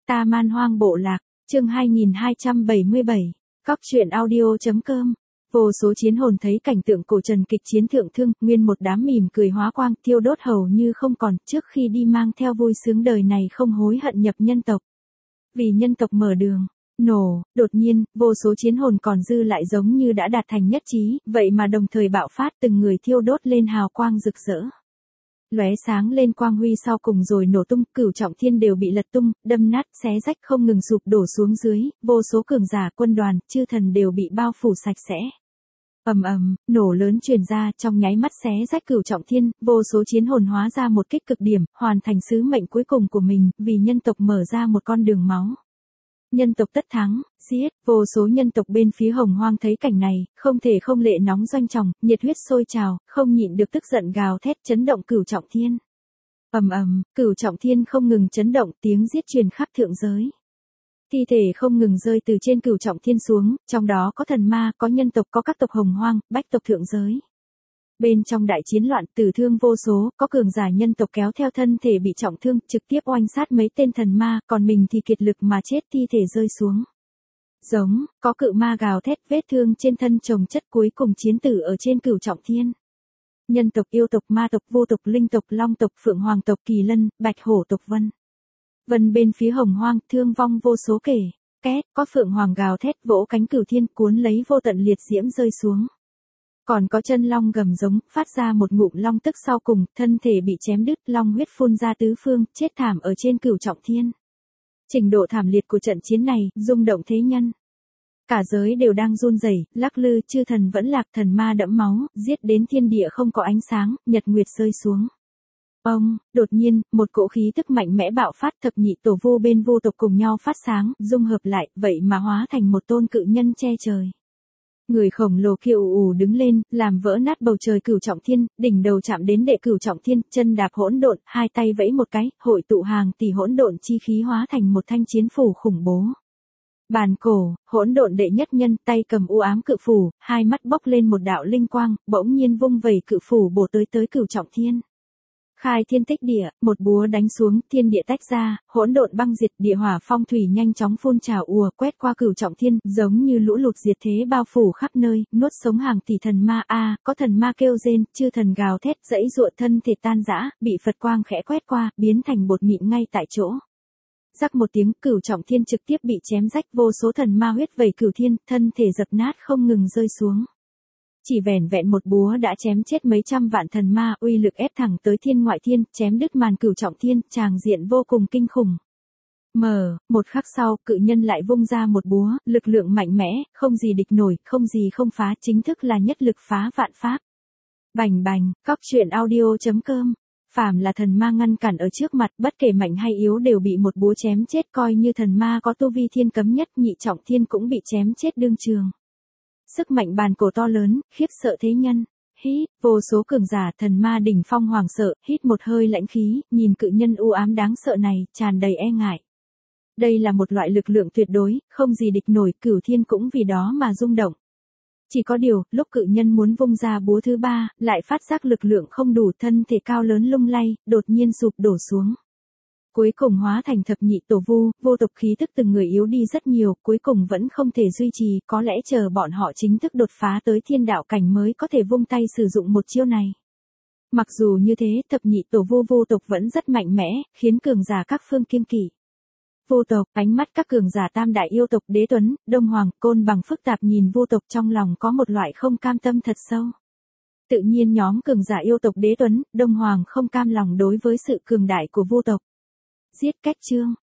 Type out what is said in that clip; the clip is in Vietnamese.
Ta Man Hoang Bộ Lạc, chương 2277, Cóc truyện audio.com. Vô số chiến hồn thấy cảnh tượng cổ trần kịch chiến thượng thương, nguyên một đám mỉm cười hóa quang, thiêu đốt hầu như không còn, trước khi đi mang theo vui sướng đời này không hối hận nhập nhân tộc. Vì nhân tộc mở đường, nổ, đột nhiên, vô số chiến hồn còn dư lại giống như đã đạt thành nhất trí, vậy mà đồng thời bạo phát từng người thiêu đốt lên hào quang rực rỡ. Lóe sáng lên quang huy sau cùng rồi nổ tung, Cửu Trọng Thiên đều bị lật tung, đâm nát, xé rách không ngừng sụp đổ xuống dưới, vô số cường giả quân đoàn, chư thần đều bị bao phủ sạch sẽ. Ầm ầm, nổ lớn truyền ra, trong nháy mắt xé rách Cửu Trọng Thiên, vô số chiến hồn hóa ra một kích cực điểm, hoàn thành sứ mệnh cuối cùng của mình, vì nhân tộc mở ra một con đường máu. Nhân tộc tất thắng, giết, vô số nhân tộc bên phía Hồng Hoang thấy cảnh này, không thể không lệ nóng doanh tròng, nhiệt huyết sôi trào, không nhịn được tức giận gào thét chấn động Cửu Trọng Thiên. Ầm ầm, Cửu Trọng Thiên không ngừng chấn động, tiếng giết truyền khắp thượng giới. Thi thể không ngừng rơi từ trên Cửu Trọng Thiên xuống, trong đó có thần ma, có nhân tộc, có các tộc Hồng Hoang, bách tộc thượng giới. Bên trong đại chiến loạn tử thương vô số, có cường giả nhân tộc kéo theo thân thể bị trọng thương, trực tiếp oanh sát mấy tên thần ma, còn mình thì kiệt lực mà chết, thi thể rơi xuống. Giống, có cự ma gào thét, vết thương trên thân chồng chất, cuối cùng chiến tử ở trên Cửu Trọng Thiên. Nhân tộc, yêu tộc, ma tộc, vô tộc, linh tộc, long tộc, phượng hoàng tộc, kỳ lân, bạch hổ tộc vân bên phía Hồng Hoang, thương vong vô số kể. Két, có phượng hoàng gào thét vỗ cánh cửu thiên cuốn lấy vô tận liệt diễm rơi xuống. Còn có chân long gầm giống, phát ra một ngụm long tức sau cùng, thân thể bị chém đứt, long huyết phun ra tứ phương, chết thảm ở trên Cửu Trọng Thiên. Trình độ thảm liệt của trận chiến này, rung động thế nhân. Cả giới đều đang run rẩy, lắc lư, chư thần vẫn lạc, thần ma đẫm máu, giết đến thiên địa không có ánh sáng, nhật nguyệt rơi xuống. Ông, đột nhiên, một cỗ khí tức mạnh mẽ bạo phát, thập nhị tổ vu bên vô tộc cùng nhau phát sáng, dung hợp lại, vậy mà hóa thành một tôn cự nhân che trời. Người khổng lồ kia ù ù đứng lên, làm vỡ nát bầu trời Cửu Trọng Thiên, đỉnh đầu chạm đến đệ Cửu Trọng Thiên, chân đạp hỗn độn, hai tay vẫy một cái, hội tụ hàng tỷ hỗn độn chi khí hóa thành một thanh chiến phủ khủng bố. Bàn cổ, hỗn độn đệ nhất nhân, tay cầm u ám cự phủ, hai mắt bốc lên một đạo linh quang, bỗng nhiên vung vẩy cự phủ bổ tới Cửu Trọng Thiên. Khai thiên tích địa, một búa đánh xuống, thiên địa tách ra, hỗn độn băng diệt, địa hỏa phong thủy nhanh chóng phun trào ùa quét qua Cửu Trọng Thiên, giống như lũ lụt diệt thế bao phủ khắp nơi, nuốt sống hàng tỷ thần ma có thần ma kêu rên, chư thần gào thét, dãy giụa thân thể tan rã, bị Phật quang khẽ quét qua, biến thành bột mịn ngay tại chỗ. Rắc một tiếng, Cửu Trọng Thiên trực tiếp bị chém rách, vô số thần ma huyết vẩy cửu thiên, thân thể dập nát không ngừng rơi xuống. Chỉ vẻn vẹn một búa đã chém chết mấy trăm vạn thần ma, uy lực ép thẳng tới thiên ngoại thiên, chém đứt màn Cửu Trọng Thiên, tràng diện vô cùng kinh khủng. Một khắc sau, cự nhân lại vung ra một búa, lực lượng mạnh mẽ, không gì địch nổi, không gì không phá, chính thức là nhất lực phá vạn pháp. Bành bành, Cóc truyện audio.com. Phàm là thần ma ngăn cản ở trước mặt, bất kể mạnh hay yếu đều bị một búa chém chết, coi như thần ma có tu vi thiên cấm nhất, nhị trọng thiên cũng bị chém chết đương trường. Sức mạnh bàn cổ to lớn, khiếp sợ thế nhân. Hít, vô số cường giả thần ma đỉnh phong hoàng sợ, hít một hơi lãnh khí, nhìn cự nhân u ám đáng sợ này, tràn đầy e ngại. Đây là một loại lực lượng tuyệt đối, không gì địch nổi, cửu thiên cũng vì đó mà rung động. Chỉ có điều, lúc cự nhân muốn vung ra búa thứ ba, lại phát giác lực lượng không đủ, thân thể cao lớn lung lay, đột nhiên sụp đổ xuống. Cuối cùng hóa thành thập nhị tổ vu, vô tộc khí tức từng người yếu đi rất nhiều, cuối cùng vẫn không thể duy trì, có lẽ chờ bọn họ chính thức đột phá tới thiên đạo cảnh mới có thể vung tay sử dụng một chiêu này. Mặc dù như thế, thập nhị tổ vu vô tộc vẫn rất mạnh mẽ, khiến cường giả các phương kiêng kỵ. Vô tộc, ánh mắt các cường giả tam đại yêu tộc Đế Tuấn, Đông Hoàng, Côn Bằng phức tạp nhìn vô tộc, trong lòng có một loại không cam tâm thật sâu. Tự nhiên nhóm cường giả yêu tộc Đế Tuấn, Đông Hoàng không cam lòng đối với sự cường đại của vô tộc. Giết cách chương,